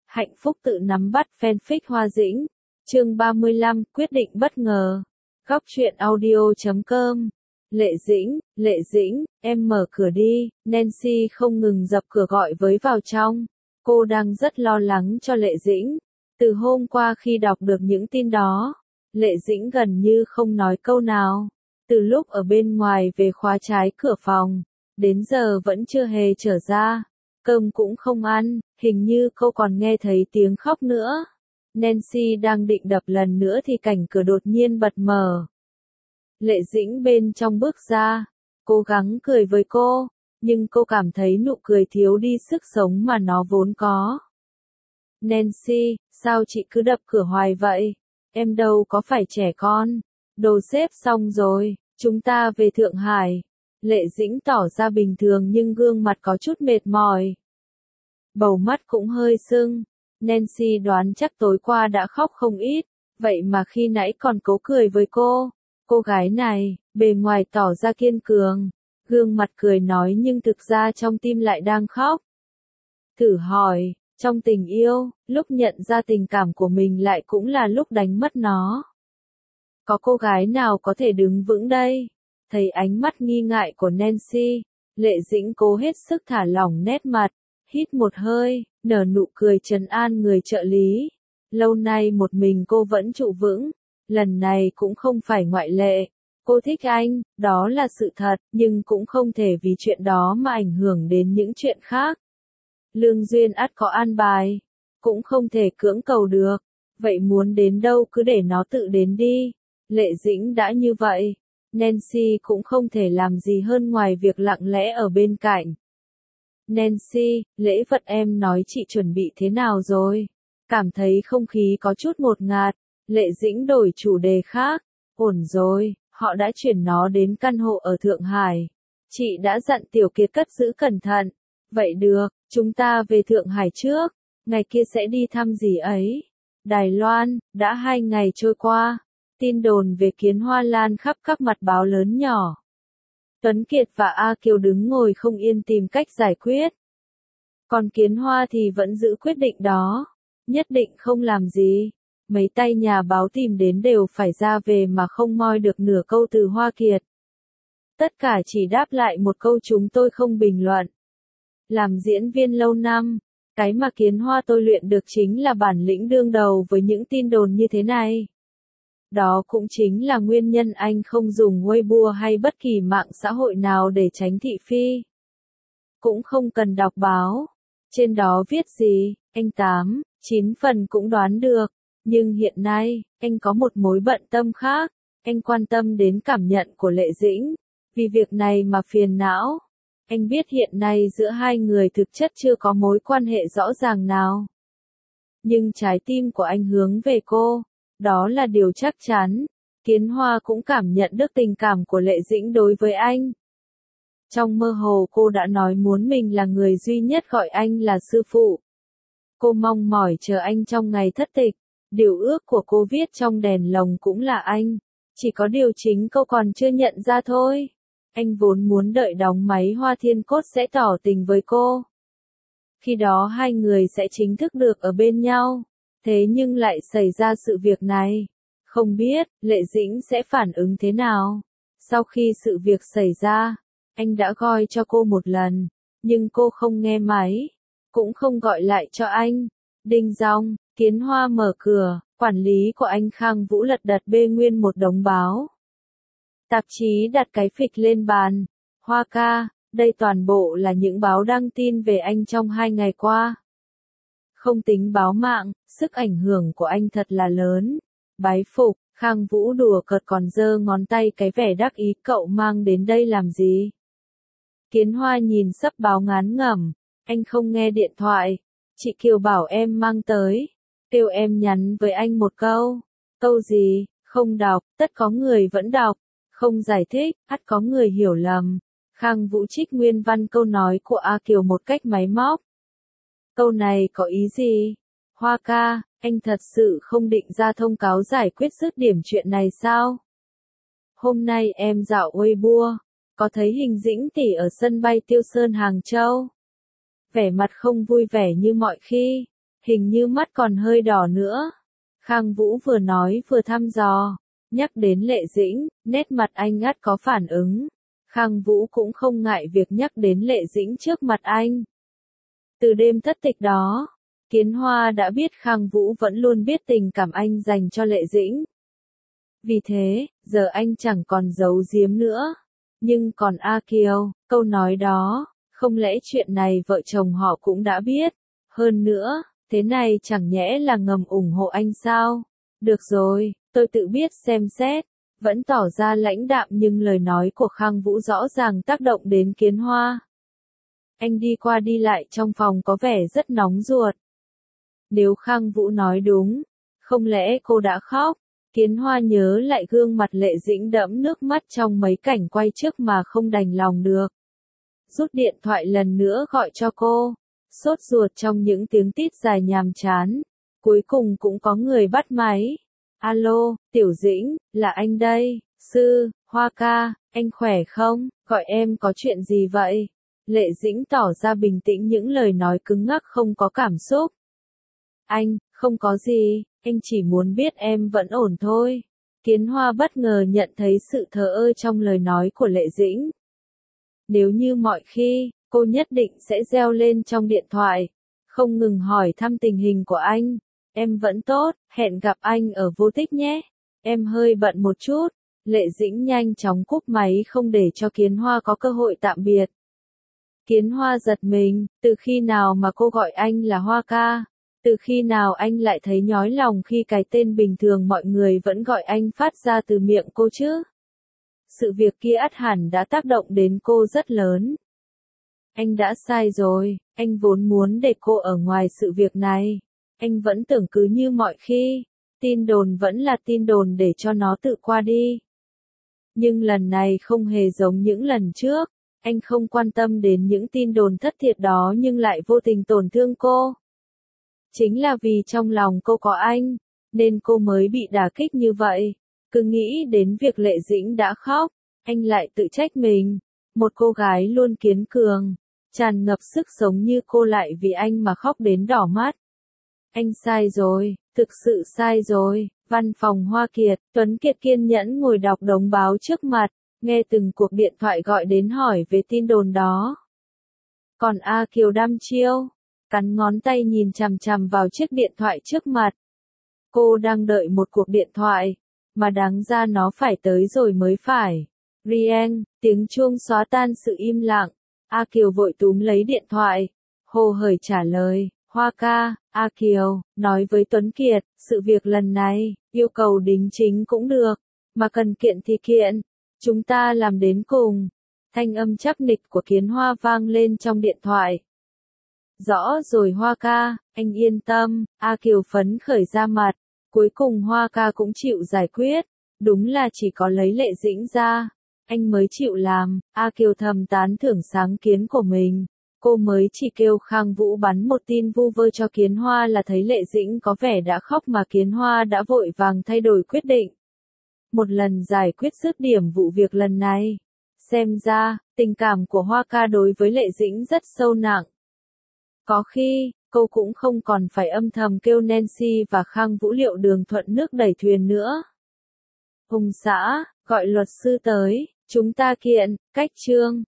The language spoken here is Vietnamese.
Hạnh phúc tự nắm bắt fanfic Hoa Dĩnh. Chương 35, quyết định bất ngờ. Góc truyện audio.com. Lệ Dĩnh, em mở cửa đi. Nancy không ngừng dập cửa gọi với vào trong. Cô đang rất lo lắng cho Lệ Dĩnh. Từ hôm qua khi đọc được những tin đó, Lệ Dĩnh gần như không nói câu nào. Từ lúc ở bên ngoài về khóa trái cửa phòng, đến giờ vẫn chưa hề trở ra. Cơm cũng không ăn, hình như cô còn nghe thấy tiếng khóc nữa. Nancy đang định đập lần nữa thì cảnh cửa đột nhiên bật mở. Lệ Dĩnh bên trong bước ra, cố gắng cười với cô, nhưng cô cảm thấy nụ cười thiếu đi sức sống mà nó vốn có. Nancy, sao chị cứ đập cửa hoài vậy? Em đâu có phải trẻ con. Đồ xếp xong rồi, chúng ta về Thượng Hải. Lệ Dĩnh tỏ ra bình thường nhưng gương mặt có chút mệt mỏi. Bầu mắt cũng hơi sưng. Nancy đoán chắc tối qua đã khóc không ít, vậy mà khi nãy còn cố cười với cô. Cô gái này, bề ngoài tỏ ra kiên cường, gương mặt cười nói nhưng thực ra trong tim lại đang khóc. Thử hỏi, trong tình yêu, lúc nhận ra tình cảm của mình lại cũng là lúc đánh mất nó. Có cô gái nào có thể đứng vững đây? Thấy ánh mắt nghi ngại của Nancy, Lệ Dĩnh cố hết sức thả lỏng nét mặt, hít một hơi, nở nụ cười trấn an người trợ lý. Lâu nay một mình cô vẫn trụ vững, lần này cũng không phải ngoại lệ. Cô thích anh, đó là sự thật, nhưng cũng không thể vì chuyện đó mà ảnh hưởng đến những chuyện khác. Lương duyên ắt có an bài, cũng không thể cưỡng cầu được, vậy muốn đến đâu cứ để nó tự đến đi. Lệ Dĩnh đã như vậy, Nancy cũng không thể làm gì hơn ngoài việc lặng lẽ ở bên cạnh. Nancy, lễ vật em nói chị chuẩn bị thế nào rồi? Cảm thấy không khí có chút ngột ngạt, Lệ Dĩnh đổi chủ đề khác. Ổn rồi, họ đã chuyển nó đến căn hộ ở Thượng Hải. Chị đã dặn Tiểu Kiệt cất giữ cẩn thận. Vậy được, chúng ta về Thượng Hải trước, ngày kia sẽ đi thăm gì ấy. Đài Loan, đã 2 ngày trôi qua, tin đồn về Kiến Hoa lan khắp các mặt báo lớn nhỏ. Tuấn Kiệt và A Kiều đứng ngồi không yên tìm cách giải quyết. Còn Kiến Hoa thì vẫn giữ quyết định đó, nhất định không làm gì. Mấy tay nhà báo tìm đến đều phải ra về mà không moi được nửa câu từ Hoa Kiệt. Tất cả chỉ đáp lại một câu chúng tôi không bình luận. Làm diễn viên lâu năm, cái mà Kiến Hoa tôi luyện được chính là bản lĩnh đương đầu với những tin đồn như thế này. Đó cũng chính là nguyên nhân anh không dùng Weibo hay bất kỳ mạng xã hội nào để tránh thị phi. Cũng không cần đọc báo. Trên đó viết gì, anh 8-9 phần cũng đoán được. Nhưng hiện nay, anh có một mối bận tâm khác. Anh quan tâm đến cảm nhận của Lệ Dĩnh. Vì việc này mà phiền não. Anh biết hiện nay giữa hai người thực chất chưa có mối quan hệ rõ ràng nào. Nhưng trái tim của anh hướng về cô. Đó là điều chắc chắn. Kiến Hoa cũng cảm nhận được tình cảm của Lệ Dĩnh đối với anh. Trong mơ hồ cô đã nói muốn mình là người duy nhất gọi anh là sư phụ. Cô mong mỏi chờ anh trong ngày thất tịch. Điều ước của cô viết trong đèn lồng cũng là anh. Chỉ có điều chính cô còn chưa nhận ra thôi. Anh vốn muốn đợi đóng máy Hoa Thiên Cốt sẽ tỏ tình với cô. Khi đó hai người sẽ chính thức được ở bên nhau. Thế nhưng lại xảy ra sự việc này. Không biết, Lệ Dĩnh sẽ phản ứng thế nào? Sau khi sự việc xảy ra, anh đã gọi cho cô một lần, nhưng cô không nghe máy, cũng không gọi lại cho anh. Đinh dong, Kiến Hoa mở cửa, quản lý của anh Khang Vũ lật đật bê nguyên một đống báo. Tạp chí đặt cái phịch lên bàn. Hoa ca, đây toàn bộ là những báo đăng tin về anh trong 2 ngày qua. Không tính báo mạng, sức ảnh hưởng của anh thật là lớn. Bái phục, Khang Vũ đùa cợt còn giơ ngón tay cái vẻ đắc ý, cậu mang đến đây làm gì? Kiến Hoa nhìn xấp báo ngán ngẩm, anh không nghe điện thoại. Chị Kiều bảo em mang tới, kêu em nhắn với anh một câu. Câu gì? Không đọc, tất có người vẫn đọc. Không giải thích, ắt có người hiểu lầm. Khang Vũ trích nguyên văn câu nói của A Kiều một cách máy móc. Câu này có ý gì? Hoa ca, anh thật sự không định ra thông cáo giải quyết dứt điểm chuyện này sao? Hôm nay em dạo Weibo, có thấy hình Dĩnh tỷ ở sân bay Tiêu Sơn Hàng Châu. Vẻ mặt không vui vẻ như mọi khi. hình như mắt còn hơi đỏ nữa. Khang Vũ vừa nói vừa thăm dò, nhắc đến Lệ Dĩnh, nét mặt anh ngắt có phản ứng. Khang Vũ cũng không ngại việc nhắc đến Lệ Dĩnh trước mặt anh. Từ đêm thất tịch đó, Kiến Hoa đã biết Khang Vũ vẫn luôn biết tình cảm anh dành cho Lệ Dĩnh. Vì thế, giờ anh chẳng còn giấu giếm nữa. Nhưng còn A Kiều, câu nói đó, không lẽ chuyện này vợ chồng họ cũng đã biết. Hơn nữa, thế này chẳng nhẽ là ngầm ủng hộ anh sao? Được rồi, tôi tự biết xem xét. Vẫn tỏ ra lãnh đạm nhưng lời nói của Khang Vũ rõ ràng tác động đến Kiến Hoa. Anh đi qua đi lại trong phòng có vẻ rất nóng ruột. Nếu Khang Vũ nói đúng, không lẽ cô đã khóc? Kiến Hoa nhớ lại gương mặt Lệ Dĩnh đẫm nước mắt trong mấy cảnh quay trước mà không đành lòng được. Rút điện thoại lần nữa gọi cho cô, sốt ruột trong những tiếng tít dài nhàm chán. Cuối cùng cũng có người bắt máy. Alo, Tiểu Dĩnh, là anh đây. Hoa ca, anh khỏe không? Gọi em có chuyện gì vậy? Lệ Dĩnh tỏ ra bình tĩnh, những lời nói cứng ngắc không có cảm xúc. Anh, không có gì, anh chỉ muốn biết em vẫn ổn thôi. Kiến Hoa bất ngờ nhận thấy sự thờ ơ trong lời nói của Lệ Dĩnh. Nếu như mọi khi, cô nhất định sẽ reo lên trong điện thoại, không ngừng hỏi thăm tình hình của anh. Em vẫn tốt, hẹn gặp anh ở Vô Tích nhé. Em hơi bận một chút. Lệ Dĩnh nhanh chóng cúp máy không để cho Kiến Hoa có cơ hội tạm biệt. Kiến Hoa giật mình, từ khi nào mà cô gọi anh là Hoa ca? Từ khi nào anh lại thấy nhói lòng khi cái tên bình thường mọi người vẫn gọi anh phát ra từ miệng cô chứ? Sự việc kia ắt hẳn đã tác động đến cô rất lớn. Anh đã sai rồi, anh vốn muốn để cô ở ngoài sự việc này. Anh vẫn tưởng cứ như mọi khi, tin đồn vẫn là tin đồn để cho nó tự qua đi. Nhưng lần này không hề giống những lần trước, anh không quan tâm đến những tin đồn thất thiệt đó nhưng lại vô tình tổn thương cô. Chính là vì trong lòng cô có anh, nên cô mới bị đả kích như vậy. Cứ nghĩ đến việc Lệ Dĩnh đã khóc, anh lại tự trách mình. Một cô gái luôn kiên cường, tràn ngập sức sống như cô lại vì anh mà khóc đến đỏ mắt. Anh sai rồi, thực sự sai rồi. Văn phòng Hoa Kiệt, Tuấn Kiệt kiên nhẫn ngồi đọc đống báo trước mặt, nghe từng cuộc điện thoại gọi đến hỏi về tin đồn đó. Còn A Kiều đăm chiêu, cắn ngón tay nhìn chằm chằm vào chiếc điện thoại trước mặt. Cô đang đợi một cuộc điện thoại, mà đáng ra nó phải tới rồi mới phải. Rieng, tiếng chuông xóa tan sự im lặng. A Kiều vội túm lấy điện thoại, hồ hởi trả lời. Hoa ca, A Kiều, nói với Tuấn Kiệt, sự việc lần này, yêu cầu đính chính cũng được, mà cần kiện thì kiện, chúng ta làm đến cùng. Thanh âm chắc nịch của Kiến Hoa vang lên trong điện thoại. Rõ rồi Hoa ca, anh yên tâm. A Kiều phấn khởi ra mặt, cuối cùng Hoa ca cũng chịu giải quyết, đúng là chỉ có lấy Lệ Dĩnh ra, anh mới chịu làm. A Kiều thầm tán thưởng sáng kiến của mình. Cô mới chỉ kêu Khang Vũ bắn một tin vu vơ cho Kiến Hoa là thấy Lệ Dĩnh có vẻ đã khóc mà Kiến Hoa đã vội vàng thay đổi quyết định. Một lần giải quyết dứt điểm vụ việc lần này. Xem ra, tình cảm của Hoa ca đối với Lệ Dĩnh rất sâu nặng. Có khi, cô cũng không còn phải âm thầm kêu Nancy và Khang Vũ liệu đường thuận nước đẩy thuyền nữa. Hùng xã, gọi luật sư tới, chúng ta kiện, cách chương.